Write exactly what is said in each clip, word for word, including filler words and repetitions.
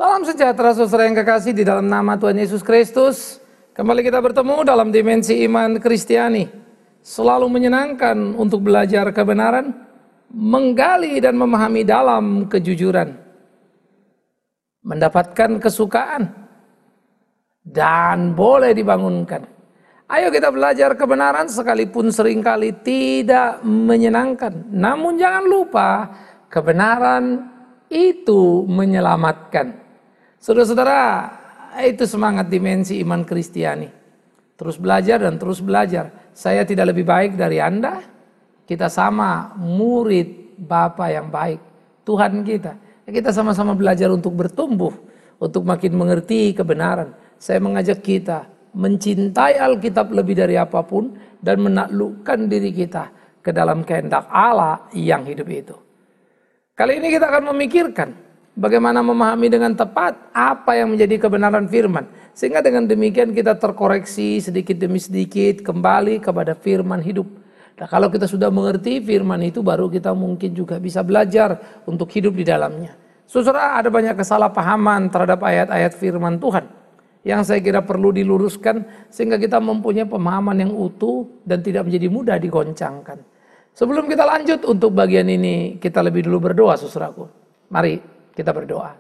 Salam sejahtera saudara yang kekasih di dalam nama Tuhan Yesus Kristus. Kembali kita bertemu dalam dimensi iman Kristiani. Selalu menyenangkan untuk belajar kebenaran, menggali dan memahami dalam kejujuran, mendapatkan kesukaan, dan boleh dibangunkan. Ayo kita belajar kebenaran sekalipun seringkali tidak menyenangkan. Namun jangan lupa kebenaran itu menyelamatkan. Saudara-saudara, itu semangat dimensi iman Kristiani. Terus belajar dan terus belajar. Saya tidak lebih baik dari Anda. Kita sama murid Bapa yang baik, Tuhan kita. Kita sama-sama belajar untuk bertumbuh, untuk makin mengerti kebenaran. Saya mengajak kita mencintai Alkitab lebih dari apapun dan menaklukkan diri kita ke dalam kehendak Allah yang hidup itu. Kali ini kita akan memikirkan bagaimana memahami dengan tepat apa yang menjadi kebenaran firman. Sehingga dengan demikian kita terkoreksi sedikit demi sedikit kembali kepada firman hidup. Nah, kalau kita sudah mengerti firman itu, baru kita mungkin juga bisa belajar untuk hidup di dalamnya. Saudara, ada banyak kesalahpahaman terhadap ayat-ayat firman Tuhan yang saya kira perlu diluruskan sehingga kita mempunyai pemahaman yang utuh dan tidak menjadi mudah digoncangkan. Sebelum kita lanjut untuk bagian ini, kita lebih dulu berdoa, saudaraku. Mari kita berdoa.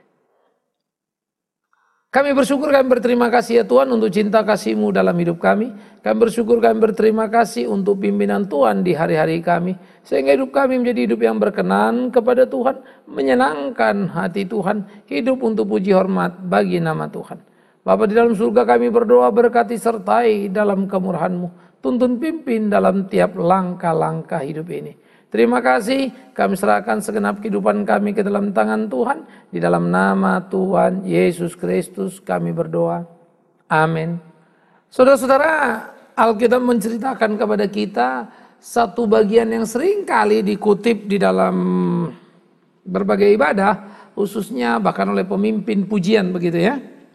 Kami bersyukur, kami berterima kasih ya Tuhan untuk cinta kasih-Mu dalam hidup kami. Kami bersyukur, kami berterima kasih untuk pimpinan Tuhan di hari-hari kami. Sehingga hidup kami menjadi hidup yang berkenan kepada Tuhan, menyenangkan hati Tuhan, hidup untuk puji hormat bagi nama Tuhan. Bapa di dalam surga, kami berdoa berkati sertai dalam kemurahan-Mu. Tuntun pimpin dalam tiap langkah-langkah hidup ini. Terima kasih, kami serahkan segenap kehidupan kami ke dalam tangan Tuhan. Di dalam nama Tuhan Yesus Kristus kami berdoa. Amin. Saudara-saudara, Alkitab menceritakan kepada kita satu bagian yang sering kali dikutip di dalam berbagai ibadah, khususnya bahkan oleh pemimpin pujian begitu ya.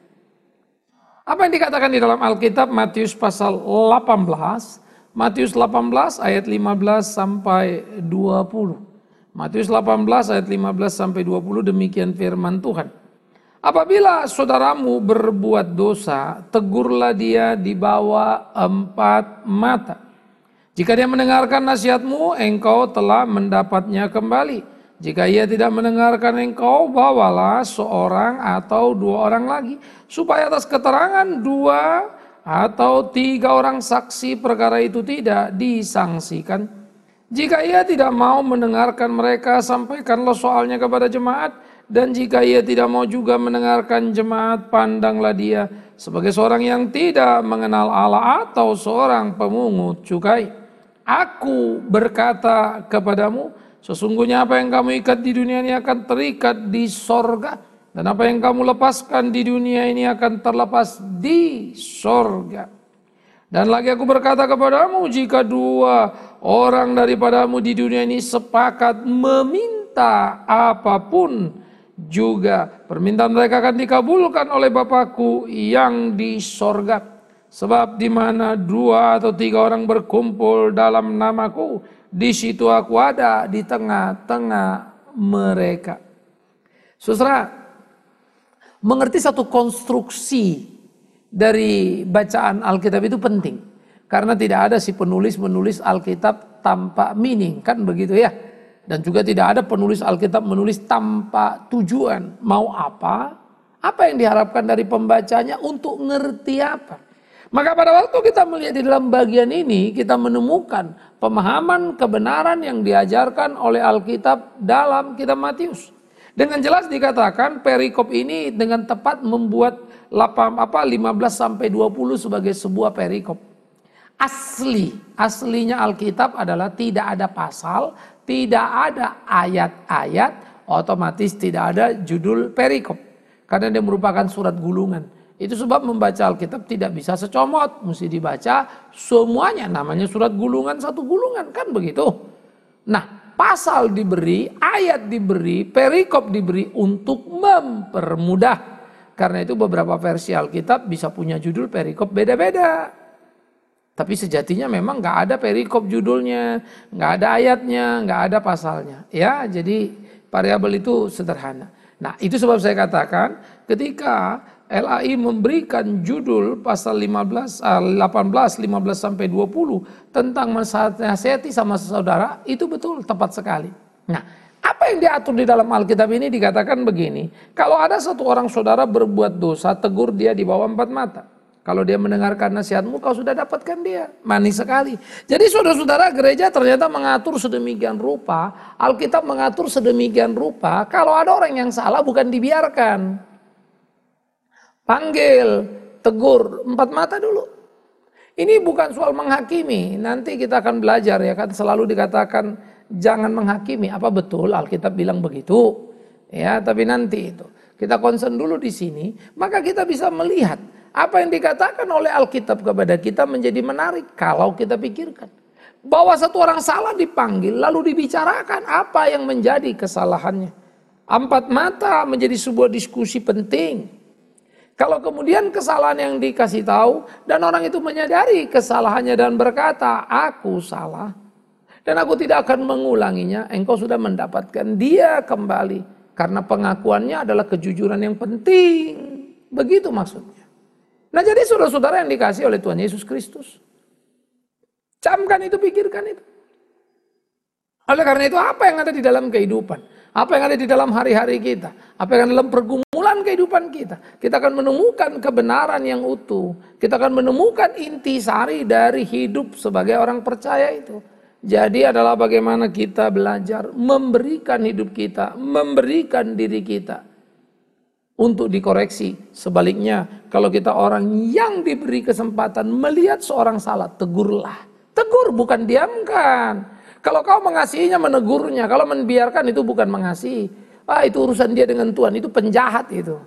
Apa yang dikatakan di dalam Alkitab Matius pasal delapan belas, Matius delapan belas ayat lima belas sampai dua puluh. Matius delapan belas ayat lima belas sampai dua puluh, demikian firman Tuhan. Apabila saudaramu berbuat dosa, tegurlah dia di bawah empat mata. Jika dia mendengarkan nasihatmu, engkau telah mendapatnya kembali. Jika ia tidak mendengarkan engkau, bawalah seorang atau dua orang lagi, supaya atas keterangan dua atau tiga orang saksi perkara itu tidak disangsikan. Jika ia tidak mau mendengarkan mereka, sampaikanlah soalnya kepada jemaat. Dan jika ia tidak mau juga mendengarkan jemaat, pandanglah dia sebagai seorang yang tidak mengenal Allah atau seorang pemungut cukai. Aku berkata kepadamu, sesungguhnya apa yang kamu ikat di dunia ini akan terikat di sorga. Dan apa yang kamu lepaskan di dunia ini akan terlepas di sorga. Dan lagi aku berkata kepadamu, jika dua orang daripadamu di dunia ini sepakat meminta apapun juga, permintaan mereka akan dikabulkan oleh Bapakku yang di sorga. Sebab di mana dua atau tiga orang berkumpul dalam namaku, di situ aku ada di tengah-tengah mereka. Saudara, mengerti satu konstruksi dari bacaan Alkitab itu penting. Karena tidak ada si penulis menulis Alkitab tanpa meaning, kan begitu ya. Dan juga tidak ada penulis Alkitab menulis tanpa tujuan. Mau apa? Apa yang diharapkan dari pembacanya untuk ngerti apa? Maka pada waktu kita melihat di dalam bagian ini, kita menemukan pemahaman kebenaran yang diajarkan oleh Alkitab dalam kitab Matius. Dengan jelas dikatakan perikop ini dengan tepat membuat lima belas sampai dua puluh sebagai sebuah perikop. Asli, aslinya Alkitab adalah tidak ada pasal, tidak ada ayat-ayat, otomatis tidak ada judul perikop. Karena dia merupakan surat gulungan. Itu sebab membaca Alkitab tidak bisa secomot, mesti dibaca semuanya, namanya surat gulungan, satu gulungan, kan begitu. Nah, pasal diberi, ayat diberi, perikop diberi untuk mempermudah. Karena itu beberapa versi Alkitab bisa punya judul perikop beda-beda. Tapi sejatinya memang gak ada perikop judulnya, gak ada ayatnya, gak ada pasalnya. Ya, jadi variabel itu sederhana. Nah, itu sebab saya katakan ketika L A I memberikan judul pasal lima belas, delapan belas, lima belas sampai dua puluh tentang menasihati sama saudara, itu betul tepat sekali. Nah, apa yang diatur di dalam Alkitab ini dikatakan begini, kalau ada satu orang saudara berbuat dosa, tegur dia di bawah empat mata. Kalau dia mendengarkan nasihatmu, kau sudah dapatkan dia. Manis sekali. Jadi saudara-saudara, gereja ternyata mengatur sedemikian rupa, Alkitab mengatur sedemikian rupa, kalau ada orang yang salah bukan dibiarkan. Panggil, tegur, empat mata dulu. Ini bukan soal menghakimi, nanti kita akan belajar ya kan, selalu dikatakan jangan menghakimi. Apa betul Alkitab bilang begitu? Ya, tapi nanti itu. Kita concern dulu di sini, maka kita bisa melihat apa yang dikatakan oleh Alkitab kepada kita menjadi menarik kalau kita pikirkan. Bahwa satu orang salah dipanggil lalu dibicarakan apa yang menjadi kesalahannya. Empat mata menjadi sebuah diskusi penting. Kalau kemudian kesalahan yang dikasih tahu dan orang itu menyadari kesalahannya dan berkata, aku salah dan aku tidak akan mengulanginya, engkau sudah mendapatkan dia kembali. Karena pengakuannya adalah kejujuran yang penting. Begitu maksudnya. Nah, jadi saudara-saudara yang dikasih oleh Tuhan Yesus Kristus, camkan itu, pikirkan itu. Oleh karena itu, apa yang ada di dalam kehidupan, apa yang ada di dalam hari-hari kita, apa yang ada dalam pergumulan kehidupan kita, kita akan menemukan kebenaran yang utuh. Kita akan menemukan intisari dari hidup sebagai orang percaya itu. Jadi adalah bagaimana kita belajar memberikan hidup kita, memberikan diri kita untuk dikoreksi. Sebaliknya, kalau kita orang yang diberi kesempatan melihat seorang salah, tegurlah. Tegur, bukan diamkan. Kalau kau mengasihinya, menegurnya. Kalau membiarkan, itu bukan mengasihi. Ah, itu urusan dia dengan Tuhan, itu penjahat itu.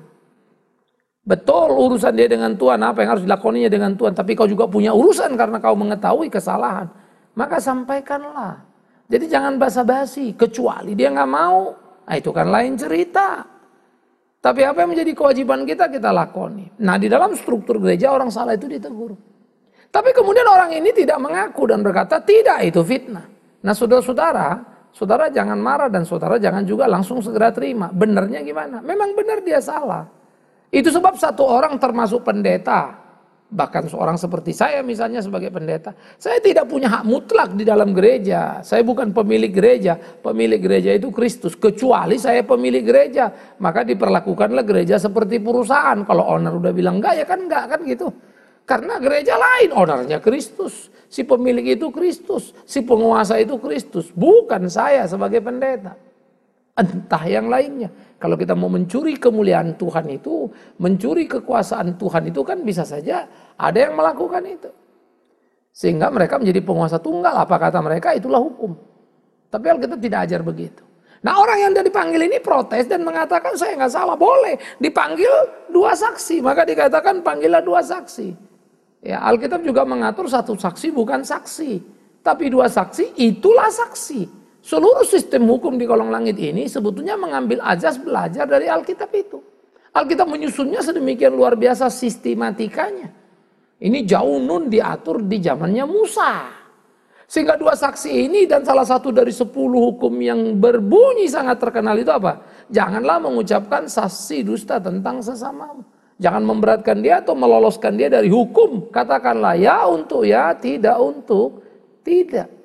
Betul urusan dia dengan Tuhan, apa yang harus dilakoninya dengan Tuhan. Tapi kau juga punya urusan karena kau mengetahui kesalahan. Maka sampaikanlah. Jadi jangan basa-basi, kecuali dia nggak mau. Nah, itu kan lain cerita. Tapi apa yang menjadi kewajiban kita, kita lakoni. Nah, di dalam struktur gereja orang salah itu ditegur. Tapi kemudian orang ini tidak mengaku dan berkata, tidak, itu fitnah. Nah, saudara-saudara, saudara jangan marah dan saudara jangan juga langsung segera terima. Benernya gimana? Memang benar dia salah. Itu sebab satu orang termasuk pendeta, bahkan seorang seperti saya misalnya sebagai pendeta, saya tidak punya hak mutlak di dalam gereja. Saya bukan pemilik gereja. Pemilik gereja itu Kristus. Kecuali saya pemilik gereja, maka diperlakukanlah gereja seperti perusahaan. Kalau owner udah bilang enggak, ya kan enggak, kan gitu. Karena gereja lain, ownernya Kristus. Si pemilik itu Kristus. Si penguasa itu Kristus. Bukan saya sebagai pendeta. Entah yang lainnya. Kalau kita mau mencuri kemuliaan Tuhan itu, mencuri kekuasaan Tuhan itu kan bisa saja ada yang melakukan itu. Sehingga mereka menjadi penguasa tunggal. Apa kata mereka? Itulah hukum. Tapi Alkitab tidak ajar begitu. Nah, orang yang dipanggil ini protes dan mengatakan saya nggak salah. Boleh dipanggil dua saksi. Maka dikatakan panggillah dua saksi. Ya, Alkitab juga mengatur satu saksi bukan saksi. Tapi dua saksi itulah saksi. Seluruh sistem hukum di kolong langit ini sebetulnya mengambil ajas belajar dari Alkitab itu. Alkitab menyusunnya sedemikian luar biasa sistematikanya. Ini jauh nun diatur di zamannya Musa. Sehingga dua saksi ini dan salah satu dari sepuluh hukum yang berbunyi sangat terkenal itu apa? Janganlah mengucapkan saksi dusta tentang sesamamu. Jangan memberatkan dia atau meloloskan dia dari hukum. Katakanlah ya untuk ya, tidak untuk tidak.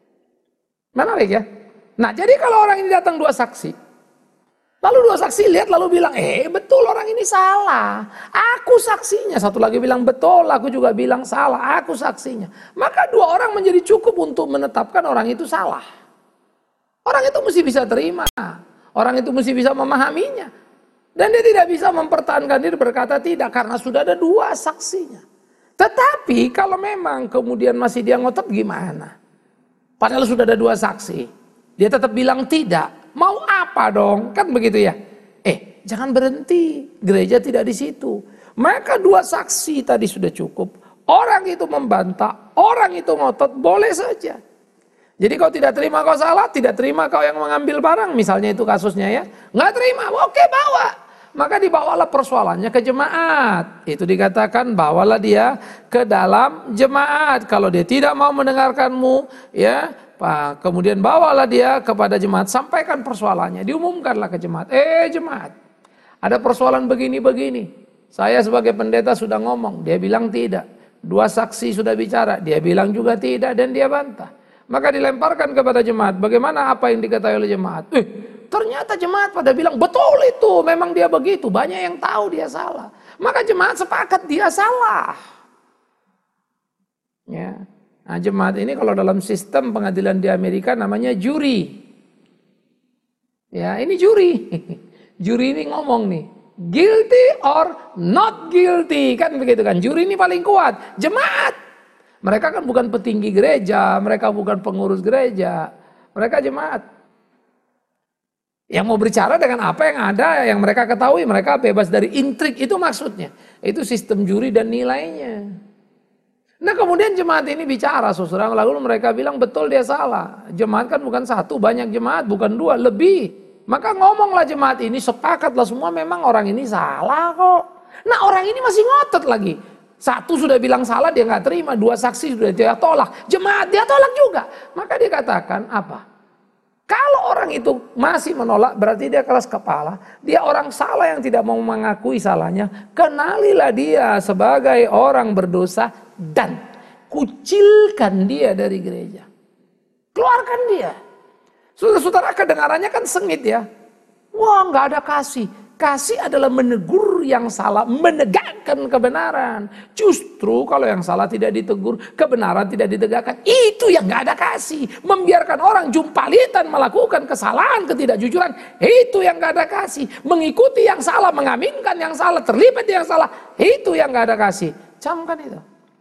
Menarik ya. Nah, jadi kalau orang ini datang dua saksi, lalu dua saksi lihat lalu bilang, eh betul orang ini salah, aku saksinya. Satu lagi bilang betul, aku juga bilang salah, aku saksinya. Maka dua orang menjadi cukup untuk menetapkan orang itu salah. Orang itu mesti bisa terima, orang itu mesti bisa memahaminya. Dan dia tidak bisa mempertahankan diri berkata tidak, karena sudah ada dua saksinya. Tetapi kalau memang kemudian masih dia ngotot gimana? Padahal sudah ada dua saksi. Dia tetap bilang tidak. Mau apa dong? Kan begitu ya. Eh, jangan berhenti. Gereja tidak di situ. Maka dua saksi tadi sudah cukup. Orang itu membantah, orang itu ngotot, boleh saja. Jadi kau tidak terima kau salah, tidak terima kau yang mengambil barang. Misalnya itu kasusnya ya. Nggak terima, oke bawa. Maka dibawalah persoalannya ke jemaat. Itu dikatakan bawalah dia ke dalam jemaat. Kalau dia tidak mau mendengarkanmu, ya Kemudian bawalah dia kepada jemaat, sampaikan persoalannya, diumumkanlah ke jemaat. Eh jemaat, ada persoalan begini-begini. Saya sebagai pendeta sudah ngomong, dia bilang tidak. Dua saksi sudah bicara, dia bilang juga tidak dan dia bantah. Maka dilemparkan kepada jemaat, bagaimana apa yang diketahui oleh jemaat? Eh, ternyata jemaat pada bilang, betul itu, memang dia begitu. Banyak yang tahu dia salah. Maka jemaat sepakat dia salah. Ya. Nah, jemaat ini kalau dalam sistem pengadilan di Amerika namanya juri. Ya, ini juri. Juri ini ngomong nih, guilty or not guilty, kan begitu kan. Juri ini paling kuat, jemaat. Mereka kan bukan petinggi gereja, mereka bukan pengurus gereja, mereka jemaat. Yang mau bicara dengan apa yang ada, yang mereka ketahui, mereka bebas dari intrik, itu maksudnya. Itu sistem juri dan nilainya. Nah kemudian jemaat ini bicara, saudara, lalu mereka bilang betul dia salah. Jemaat kan bukan satu, banyak jemaat, bukan dua, lebih. Maka ngomonglah jemaat ini, sepakatlah semua memang orang ini salah kok. Nah orang ini masih ngotot lagi. Satu sudah bilang salah, dia nggak terima. Dua saksi sudah dia tolak. Jemaat dia tolak juga. Maka dia katakan apa? Kalau orang itu masih menolak, berarti dia keras kepala. Dia orang salah yang tidak mau mengakui salahnya. Kenalilah dia sebagai orang berdosa dan kucilkan dia dari gereja. Keluarkan dia. Saudara-saudara, kedengarannya kan sengit ya. Wah, nggak ada kasih. Kasih adalah menegur yang salah, menegakkan kebenaran. Justru kalau yang salah tidak ditegur, kebenaran tidak ditegakkan. Itu yang nggak ada kasih. Membiarkan orang jumpalitan melakukan kesalahan, ketidakjujuran. Itu yang nggak ada kasih. Mengikuti yang salah, mengaminkan yang salah, terlibat yang salah. Itu yang nggak ada kasih. Camkan itu.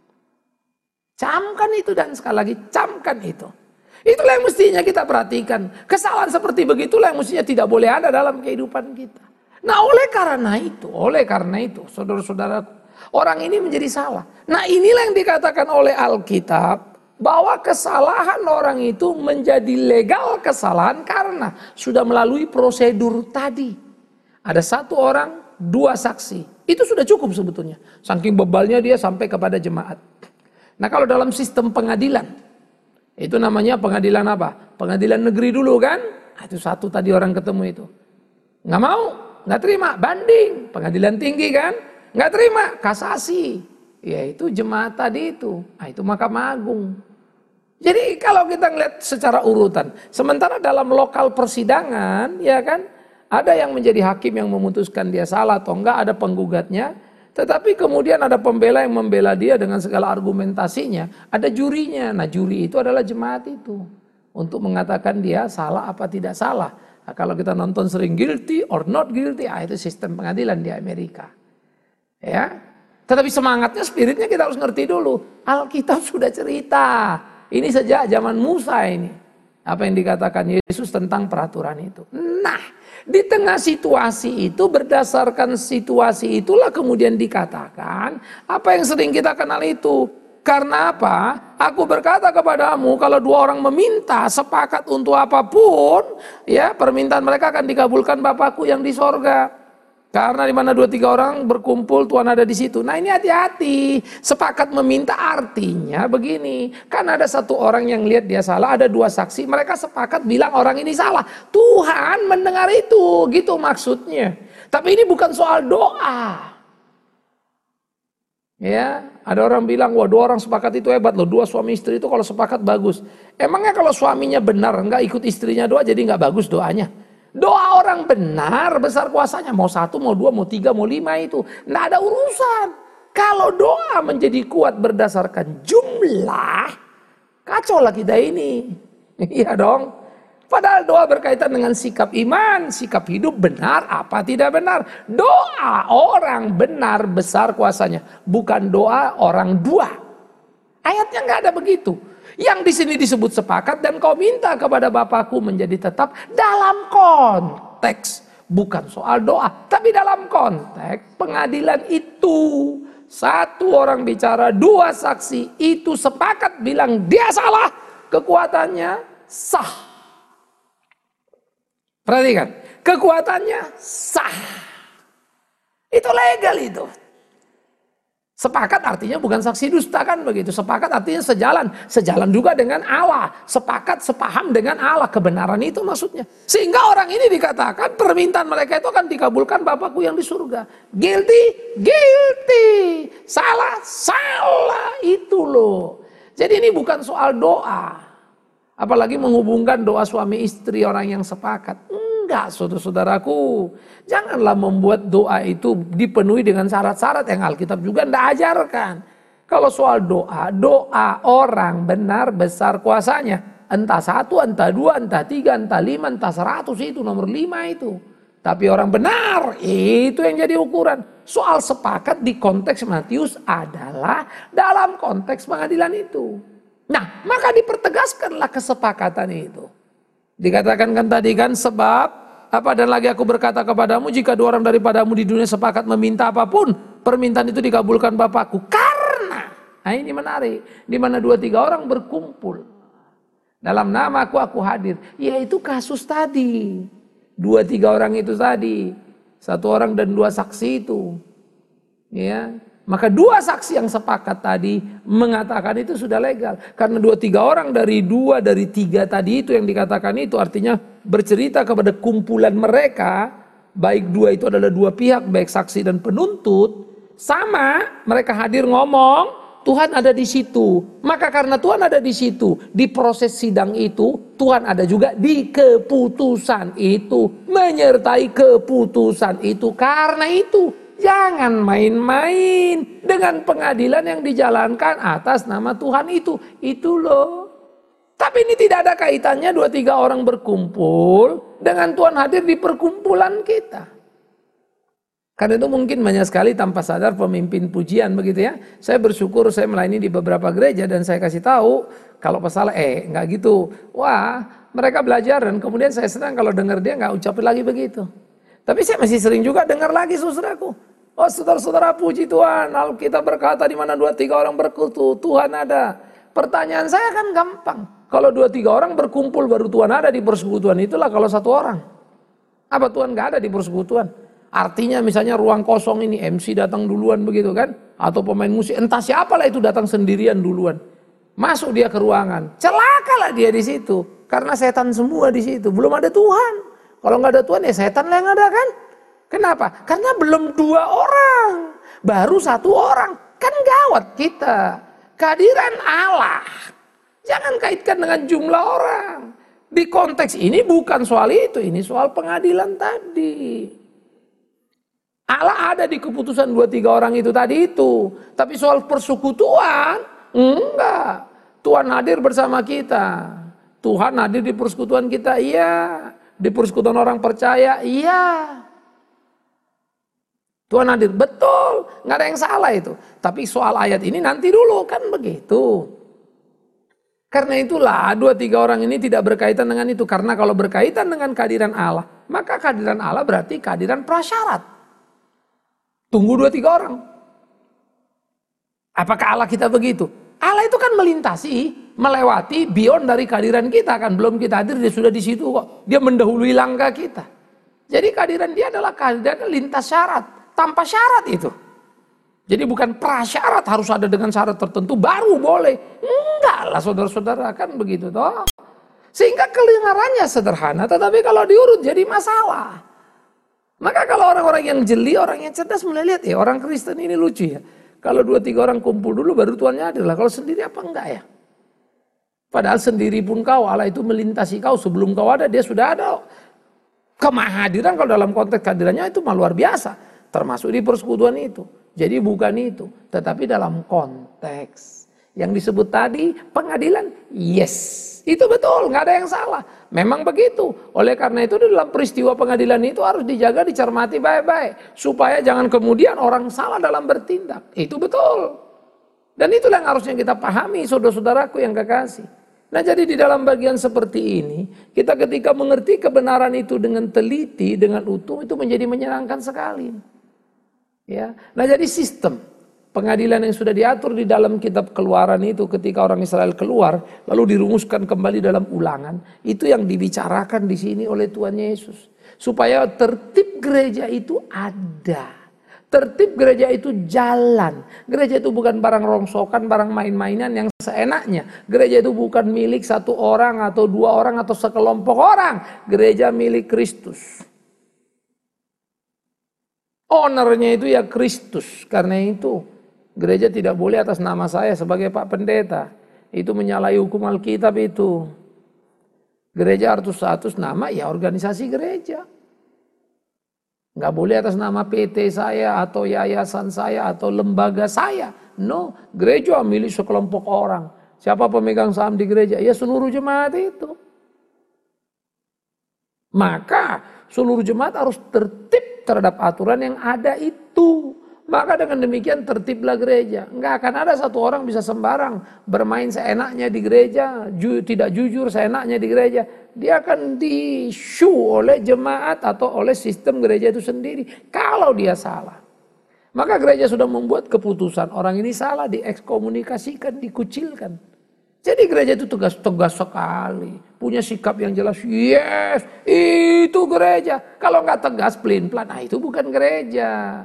Camkan itu dan sekali lagi camkan itu. Itulah yang mestinya kita perhatikan. Kesalahan seperti begitulah yang mestinya tidak boleh ada dalam kehidupan kita. Nah oleh karena itu, oleh karena itu saudara-saudara, orang ini menjadi salah. Nah inilah yang dikatakan oleh Alkitab, bahwa kesalahan orang itu menjadi legal kesalahan karena sudah melalui prosedur tadi. Ada satu orang, dua saksi. Itu sudah cukup sebetulnya. Saking bebalnya dia sampai kepada jemaat. Nah kalau dalam sistem pengadilan, itu namanya pengadilan apa? Pengadilan negeri dulu kan? Nah, itu satu tadi orang ketemu itu. Nggak mau, nggak terima, banding. Pengadilan tinggi kan? Nggak terima, kasasi. Ya itu jemaat tadi itu. Nah itu Mahkamah Agung. Jadi kalau kita ngeliat secara urutan. Sementara dalam lokal persidangan, ya kan? Ada yang menjadi hakim yang memutuskan dia salah atau enggak, ada penggugatnya. Tetapi kemudian ada pembela yang membela dia dengan segala argumentasinya. Ada jurinya. Nah juri itu adalah jemaat itu. Untuk mengatakan dia salah apa tidak salah. Nah, kalau kita nonton sering guilty or not guilty. Ah, itu sistem pengadilan di Amerika. Ya. Tetapi semangatnya, spiritnya kita harus ngerti dulu. Alkitab sudah cerita. Ini sejak zaman Musa ini. Apa yang dikatakan Yesus tentang peraturan itu. Nah, di tengah situasi itu, berdasarkan situasi itulah kemudian dikatakan apa yang sering kita kenal itu. Karena apa? Aku berkata kepadamu, kalau dua orang meminta sepakat untuk apapun, ya permintaan mereka akan dikabulkan Bapakku yang di sorga. Karena di mana dua tiga orang berkumpul, Tuhan ada di situ. Nah ini hati-hati. Sepakat meminta artinya begini. Kan ada satu orang yang lihat dia salah, ada dua saksi. Mereka sepakat bilang orang ini salah. Tuhan mendengar itu, gitu maksudnya. Tapi ini bukan soal doa. Ya, ada orang bilang, wah dua orang sepakat itu hebat loh. Dua suami istri itu kalau sepakat bagus. Emangnya kalau suaminya benar, nggak ikut istrinya doa, jadi nggak bagus doanya? Doa orang benar besar kuasanya. Mau satu, mau dua, mau tiga, mau lima itu. Nggak ada urusan. Kalau doa menjadi kuat berdasarkan jumlah, kacau lah kita ini. Iya dong. Padahal doa berkaitan dengan sikap iman, sikap hidup benar apa tidak benar. Doa orang benar besar kuasanya. Bukan doa orang dua. Ayatnya nggak ada begitu. Yang di sini disebut sepakat dan kau minta kepada Bapakku menjadi tetap dalam konteks bukan soal doa, tapi dalam konteks pengadilan itu. Satu orang bicara, dua saksi itu sepakat bilang dia salah, kekuatannya sah. Perhatikan, kekuatannya sah. Itu legal itu. Sepakat artinya bukan saksi dusta kan begitu. Sepakat artinya sejalan. Sejalan juga dengan Allah. Sepakat, sepaham dengan Allah. Kebenaran itu maksudnya. Sehingga orang ini dikatakan permintaan mereka itu akan dikabulkan Bapakku yang di surga. Guilty? Guilty. Salah? Salah. Itu loh. Jadi ini bukan soal doa. Apalagi menghubungkan doa suami istri orang yang sepakat. Enggak, saudara-saudaraku. Janganlah membuat doa itu dipenuhi dengan syarat-syarat yang Alkitab juga tidak ajarkan. Kalau soal doa, doa orang benar besar kuasanya. Entah satu, entah dua, entah tiga, entah lima, entah seratus itu nomor lima itu. Tapi orang benar, itu yang jadi ukuran. Soal sepakat di konteks Matius adalah dalam konteks pengadilan itu. Nah, maka dipertegaskanlah kesepakatan itu. Dikatakan kan tadi kan sebab apa dan lagi aku berkata kepadamu jika dua orang daripadamu di dunia sepakat meminta apapun permintaan itu dikabulkan Bapakku. Karena, nah ini menarik, di mana dua tiga orang berkumpul dalam namaku aku hadir. Yaitu kasus tadi. Dua tiga orang itu tadi, satu orang dan dua saksi itu, ya. Maka dua saksi yang sepakat tadi mengatakan itu sudah legal. Karena dua tiga orang dari dua dari tiga tadi itu yang dikatakan itu artinya bercerita kepada kumpulan mereka. Baik dua itu adalah dua pihak, baik saksi dan penuntut. Sama mereka hadir ngomong, Tuhan ada di situ. Maka karena Tuhan ada di situ, di proses sidang itu, Tuhan ada juga di keputusan itu. Menyertai keputusan itu. Karena itu, jangan main-main dengan pengadilan yang dijalankan atas nama Tuhan itu. Itu loh. Tapi ini tidak ada kaitannya dua tiga orang berkumpul dengan Tuhan hadir di perkumpulan kita. Karena itu mungkin banyak sekali tanpa sadar pemimpin pujian begitu ya. Saya bersyukur saya melayani di beberapa gereja dan saya kasih tahu kalau masalah eh nggak gitu. Wah mereka belajar dan kemudian saya senang kalau dengar dia nggak ucapin lagi begitu. Tapi saya masih sering juga dengar lagi saudaraku. Oh saudara-saudara puji Tuhan, Alkitab berkata di mana dua tiga orang berkutu, Tuhan ada. Pertanyaan saya kan gampang. Kalau dua tiga orang berkumpul baru Tuhan ada di persekutuan itulah kalau satu orang. Apa Tuhan nggak ada di persekutuan? Artinya misalnya ruang kosong ini M C datang duluan begitu kan? Atau pemain musik entah siapalah itu datang sendirian duluan. Masuk dia ke ruangan, celakalah dia di situ. Karena setan semua di situ, belum ada Tuhan. Kalau nggak ada Tuhan ya setan lah yang ada kan? Kenapa? Karena belum dua orang, baru satu orang. Kan gawat kita. Kehadiran Allah. Jangan kaitkan dengan jumlah orang. Di konteks ini bukan soal itu, ini soal pengadilan tadi. Allah ada di keputusan dua tiga orang itu tadi itu. Tapi soal persekutuan, enggak. Tuhan hadir bersama kita. Tuhan hadir di persekutuan kita, iya. Di persekutuan orang percaya, iya. Tuhan hadir, betul. Nggak ada yang salah itu. Tapi soal ayat ini nanti dulu, kan begitu. Karena itulah dua tiga orang ini tidak berkaitan dengan itu. Karena kalau berkaitan dengan kehadiran Allah, maka kehadiran Allah berarti kehadiran prasyarat. Tunggu dua tiga orang. Apakah Allah kita begitu? Allah itu kan melintasi, melewati, beyond dari kehadiran kita kan. Belum kita hadir, dia sudah di situ kok. Dia mendahului langkah kita. Jadi kehadiran dia adalah kehadiran lintas syarat. Tanpa syarat itu. Jadi bukan prasyarat harus ada dengan syarat tertentu baru boleh. Enggak lah saudara-saudara kan begitu toh. Sehingga kedengarannya sederhana tetapi kalau diurut jadi masalah. Maka kalau orang-orang yang jeli, orang yang cerdas mulai lihat, ya orang Kristen ini lucu ya. Kalau dua tiga orang kumpul dulu baru Tuhannya hadir lah. Kalau sendiri apa enggak ya? Padahal sendiri pun kau, Allah itu melintasi kau. Sebelum kau ada, dia sudah ada. Kemahadiran kalau dalam konteks kehadirannya itu mah luar biasa. Termasuk di persekutuan itu. Jadi bukan itu. Tetapi dalam konteks. Yang disebut tadi pengadilan, yes. Itu betul, nggak ada yang salah. Memang begitu. Oleh karena itu dalam peristiwa pengadilan itu harus dijaga, dicermati baik-baik. Supaya jangan kemudian orang salah dalam bertindak. Itu betul. Dan itulah yang harusnya kita pahami saudara-saudaraku yang kekasih. Nah jadi di dalam bagian seperti ini, kita ketika mengerti kebenaran itu dengan teliti, dengan utuh, itu menjadi menyenangkan sekali. Ya, nah jadi sistem pengadilan yang sudah diatur di dalam kitab Keluaran itu ketika orang Israel keluar lalu dirumuskan kembali dalam ulangan, itu yang dibicarakan di sini oleh Tuhan Yesus supaya tertib gereja itu ada, Tertib gereja itu jalan. Gereja itu bukan barang rongsokan, barang main-mainan yang seenaknya. Gereja itu bukan milik satu orang atau dua orang atau sekelompok orang. Gereja milik Kristus. Ownernya itu ya Kristus. Karena itu gereja tidak boleh atas nama saya sebagai Pak Pendeta. Itu menyalahi hukum Alkitab itu. Gereja harus status nama ya organisasi gereja. Nggak boleh atas nama P T saya atau yayasan saya atau lembaga saya. No, gereja milik sekelompok orang. Siapa pemegang saham di gereja? Ya seluruh jemaat itu. Maka seluruh jemaat harus tertib terhadap aturan yang ada itu. Maka dengan demikian tertiblah gereja. Nggak akan ada satu orang bisa sembarang bermain seenaknya di gereja, ju, tidak jujur seenaknya di gereja. Dia akan di-show oleh jemaat atau oleh sistem gereja itu sendiri. Kalau dia salah. Maka gereja sudah membuat keputusan. Orang ini salah, diekskomunikasikan, dikucilkan. Jadi gereja itu tegas-tegas sekali. Punya sikap yang jelas. Yes, itu gereja. Kalau nggak tegas, pelin-pelan. Nah itu bukan gereja.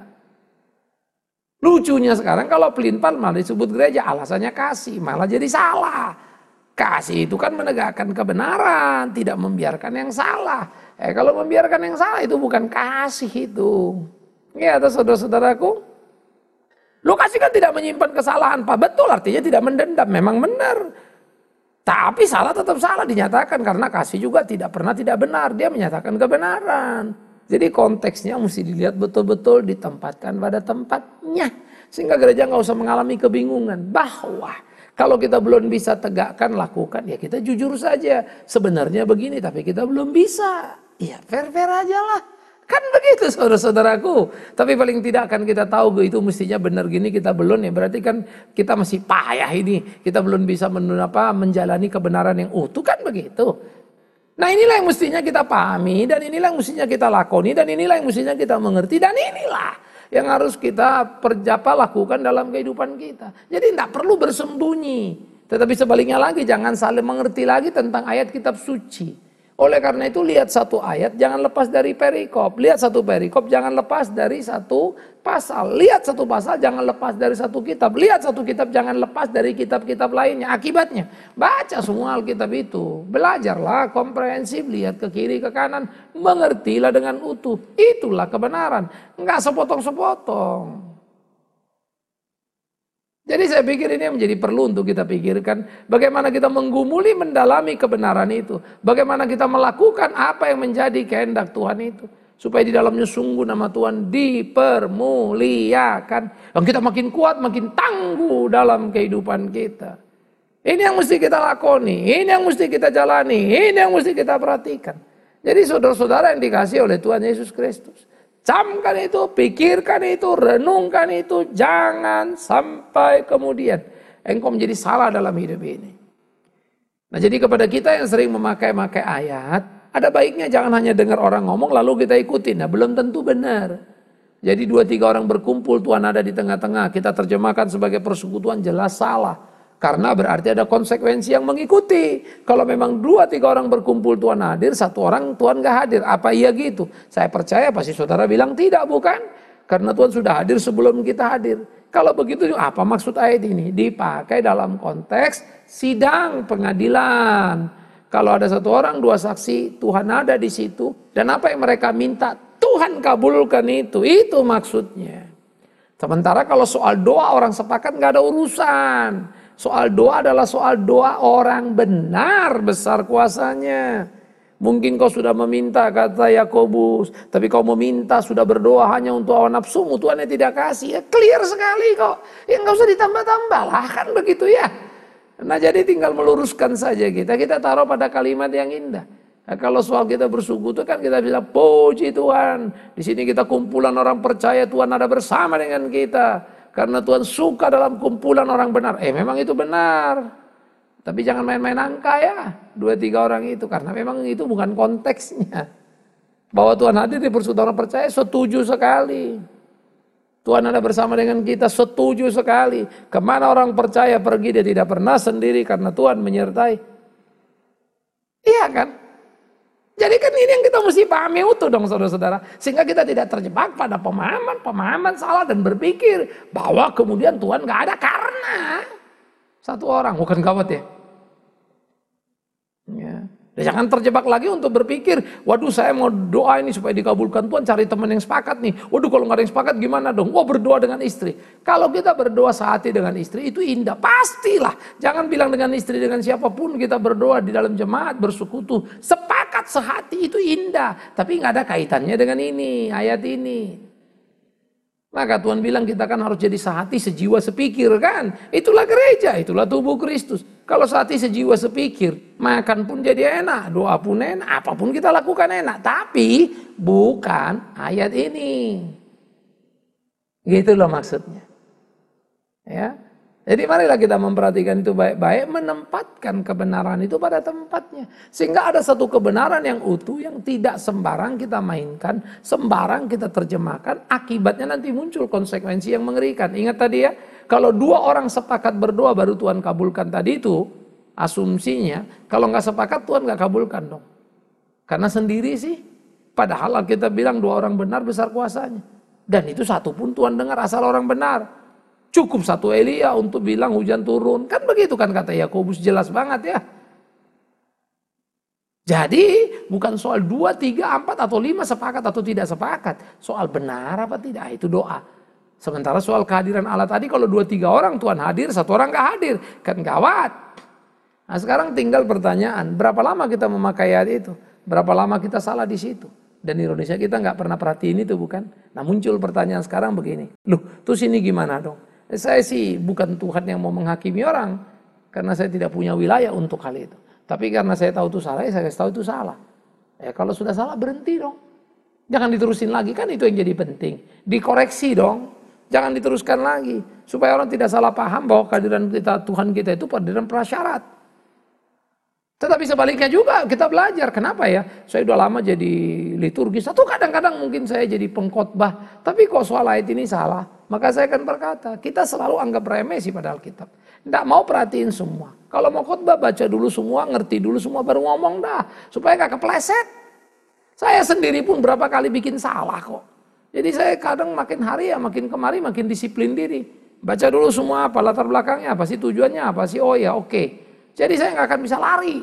Lucunya sekarang kalau pelin-pelan malah disebut gereja, alasannya kasih, malah jadi salah. Kasih itu kan menegakkan kebenaran, tidak membiarkan yang salah. Eh kalau membiarkan yang salah itu bukan kasih itu. Ya atau saudara-saudaraku, lu kasih kan tidak menyimpan kesalahan, Pak. Betul, artinya tidak mendendam, memang benar. Tapi salah tetap salah dinyatakan karena kasih juga tidak pernah tidak benar, dia menyatakan kebenaran. Jadi konteksnya mesti dilihat betul-betul, ditempatkan pada tempatnya. Sehingga gereja nggak usah mengalami kebingungan. Bahwa kalau kita belum bisa tegakkan, lakukan, ya kita jujur saja. Sebenarnya begini, tapi kita belum bisa. Ya fair-fair aja lah. Kan begitu saudara-saudaraku. Tapi paling tidak akan kita tahu itu mestinya benar gini, kita belum ya. Berarti kan kita masih payah ini. Kita belum bisa men, apa, menjalani kebenaran yang utuh, kan begitu. Nah inilah yang mestinya kita pahami, dan inilah yang mestinya kita lakoni, dan inilah yang mestinya kita mengerti, dan inilah yang harus kita perjapa lakukan dalam kehidupan kita. Jadi tidak perlu bersembunyi, tetapi sebaliknya lagi jangan saling mengerti lagi tentang ayat kitab suci. Oleh karena itu lihat satu ayat jangan lepas dari perikop, lihat satu perikop jangan lepas dari satu pasal, lihat satu pasal jangan lepas dari satu kitab, lihat satu kitab jangan lepas dari kitab-kitab lainnya. Akibatnya baca semua Alkitab itu, belajarlah komprehensif, lihat ke kiri ke kanan, mengertilah dengan utuh. Itulah kebenaran, enggak sepotong-sepotong. Jadi saya pikir ini menjadi perlu untuk kita pikirkan bagaimana kita menggumuli mendalami kebenaran itu. Bagaimana kita melakukan apa yang menjadi kehendak Tuhan itu. Supaya di dalamnya sungguh nama Tuhan dipermuliakan. Dan kita makin kuat, makin tangguh dalam kehidupan kita. Ini yang mesti kita lakoni, ini yang mesti kita jalani, ini yang mesti kita perhatikan. Jadi saudara-saudara yang dikasihi oleh Tuhan Yesus Kristus. Camkan itu, pikirkan itu, renungkan itu, jangan sampai kemudian engkau menjadi salah dalam hidup ini. Nah jadi kepada kita yang sering memakai-makai ayat, ada baiknya jangan hanya dengar orang ngomong lalu kita ikutin. Nah belum tentu benar. Jadi dua tiga orang berkumpul, Tuhan ada di tengah-tengah, kita terjemahkan sebagai persekutuan, jelas salah. Karena berarti ada konsekuensi yang mengikuti. Kalau memang dua tiga orang berkumpul Tuhan hadir, satu orang Tuhan gak hadir. Apa iya gitu? Saya percaya pasti saudara bilang tidak, bukan? Karena Tuhan sudah hadir sebelum kita hadir. Kalau begitu apa maksud ayat ini? Dipakai dalam konteks sidang pengadilan. Kalau ada satu orang dua saksi, Tuhan ada di situ. Dan apa yang mereka minta, Tuhan kabulkan itu. Itu maksudnya. Sementara kalau soal doa orang sepakat gak ada urusan. Soal doa adalah soal doa orang benar besar kuasanya. Mungkin kau sudah meminta, kata Yakobus, tapi kau meminta sudah berdoa hanya untuk hawa nafsumu, Tuhan yang tidak kasih. Ya clear sekali kok. Ya nggak usah ditambah-tambah lah, kan begitu ya. Nah jadi tinggal meluruskan saja kita. Kita taruh pada kalimat yang indah. Nah, kalau soal kita bersuku itu kan kita bilang puji Tuhan. Di sini kita kumpulan orang percaya Tuhan ada bersama dengan kita. Karena Tuhan suka dalam kumpulan orang benar. Eh memang itu benar. Tapi jangan main-main angka ya. Dua tiga orang itu. Karena memang itu bukan konteksnya. Bahwa Tuhan hadir di persekutuan orang percaya setuju sekali. Tuhan ada bersama dengan kita setuju sekali. Kemana orang percaya pergi dia tidak pernah sendiri. Karena Tuhan menyertai. Iya kan? Jadi kan ini yang kita mesti pahami utuh dong saudara-saudara. Sehingga kita tidak terjebak pada pemahaman-pemahaman salah dan berpikir bahwa kemudian Tuhan gak ada karena satu orang. Bukan gawat ya? Ya. Jangan terjebak lagi untuk berpikir, waduh saya mau doa ini supaya dikabulkan Tuhan, cari teman yang sepakat nih. Waduh kalau gak ada yang sepakat gimana dong? Wah berdoa dengan istri. Kalau kita berdoa sehati dengan istri itu indah, pastilah. Jangan bilang dengan istri, dengan siapapun kita berdoa di dalam jemaat, bersekutu. Sepakat sehati itu indah. Tapi gak ada kaitannya dengan ini, ayat ini. Maka Tuhan bilang kita kan harus jadi sehati, sejiwa, sepikir kan. Itulah gereja, itulah tubuh Kristus. Kalau sehati, sejiwa, sepikir, makan pun jadi enak, doa pun enak, apapun kita lakukan enak. Tapi bukan ayat ini. Gitu loh maksudnya. Ya. Jadi marilah kita memperhatikan itu baik-baik, menempatkan kebenaran itu pada tempatnya. Sehingga ada satu kebenaran yang utuh yang tidak sembarang kita mainkan, sembarang kita terjemahkan, akibatnya nanti muncul konsekuensi yang mengerikan. Ingat tadi ya, kalau dua orang sepakat berdoa baru Tuhan kabulkan tadi itu, asumsinya kalau nggak sepakat Tuhan nggak kabulkan dong. Karena sendiri sih, padahal kita bilang dua orang benar besar kuasanya. Dan itu satu pun Tuhan dengar asal orang benar. Cukup satu Elia untuk bilang hujan turun. Kan begitu kan kata Yakobus, jelas banget ya. Jadi bukan soal dua, tiga, empat atau lima sepakat atau tidak sepakat. Soal benar apa tidak, itu doa. Sementara soal kehadiran Allah tadi kalau dua, tiga orang Tuhan hadir, satu orang gak hadir. Kan gawat. Nah sekarang tinggal pertanyaan, berapa lama kita memakai ayat itu? Berapa lama kita salah di situ? Dan di Indonesia kita gak pernah perhatiin itu bukan? Nah muncul pertanyaan sekarang begini. Loh terus ini gimana dong? Saya sih bukan Tuhan yang mau menghakimi orang, karena saya tidak punya wilayah untuk hal itu. Tapi karena saya tahu itu salah, ya saya tahu itu salah. Ya kalau sudah salah berhenti dong. Jangan diterusin lagi, kan itu yang jadi penting. Dikoreksi dong, jangan diteruskan lagi. Supaya orang tidak salah paham bahwa kehadiran kita, Tuhan kita itu kehadiran prasyarat. Tetapi sebaliknya juga kita belajar. Kenapa ya? Saya udah lama jadi liturgis. Atau kadang-kadang mungkin saya jadi pengkhotbah. Tapi kok soal ayat ini salah? Maka saya akan berkata, kita selalu anggap remeh sih pada Alkitab. Tidak mau perhatiin semua. Kalau mau khotbah baca dulu semua, ngerti dulu semua, baru ngomong dah. Supaya gak kepleset. Saya sendiri pun berapa kali bikin salah kok. Jadi saya kadang makin hari ya makin kemari makin disiplin diri. Baca dulu semua apa, latar belakangnya apa sih, tujuannya apa sih, oh ya oke. Okay. Jadi saya gak akan bisa lari.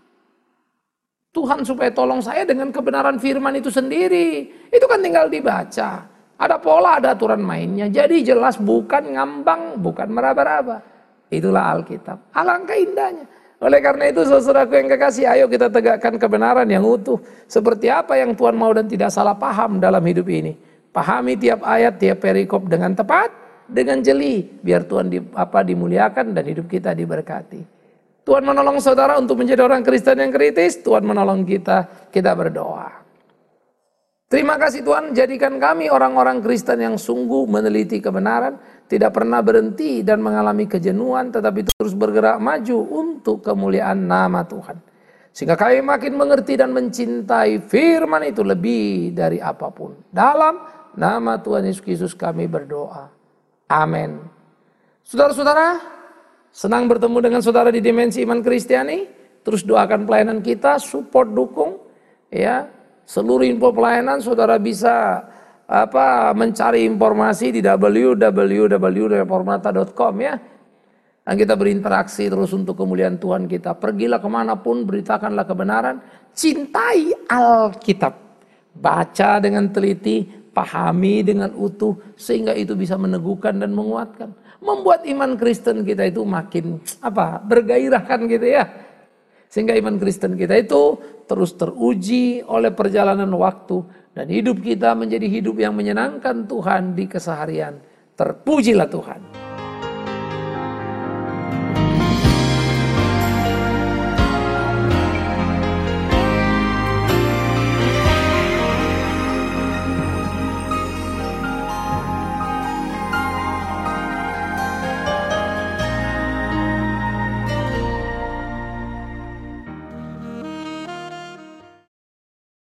Tuhan supaya tolong saya dengan kebenaran firman itu sendiri. Itu kan tinggal dibaca. Ada pola, ada aturan mainnya. Jadi jelas bukan ngambang, bukan meraba-raba. Itulah Alkitab. Alangkah indahnya. Oleh karena itu saudaraku yang kekasih, ayo kita tegakkan kebenaran yang utuh. Seperti apa yang Tuhan mau dan tidak salah paham dalam hidup ini. Pahami tiap ayat, tiap perikop dengan tepat, dengan jeli. Biar Tuhan di, apa, dimuliakan dan hidup kita diberkati. Tuhan menolong saudara untuk menjadi orang Kristen yang kritis. Tuhan menolong kita, kita berdoa. Terima kasih Tuhan, jadikan kami orang-orang Kristen yang sungguh meneliti kebenaran, tidak pernah berhenti dan mengalami kejenuhan, tetapi terus bergerak maju untuk kemuliaan nama Tuhan. Sehingga kami makin mengerti dan mencintai firman itu lebih dari apapun. Dalam nama Tuhan Yesus Kristus kami berdoa. Amin. Saudara-saudara, senang bertemu dengan saudara di Dimensi Iman Kristiani. Terus doakan pelayanan kita, support, dukung, ya. Seluruh info pelayanan saudara bisa apa mencari informasi di w w w titik reformata titik com ya. Dan kita berinteraksi terus untuk kemuliaan Tuhan kita. Pergilah kemanapun, beritakanlah kebenaran. Cintai Alkitab. Baca dengan teliti, pahami dengan utuh. Sehingga itu bisa meneguhkan dan menguatkan. Membuat iman Kristen kita itu makin apa bergairahkan gitu ya. Sehingga iman Kristen kita itu terus teruji oleh perjalanan waktu. Dan hidup kita menjadi hidup yang menyenangkan Tuhan di keseharian. Terpujilah Tuhan.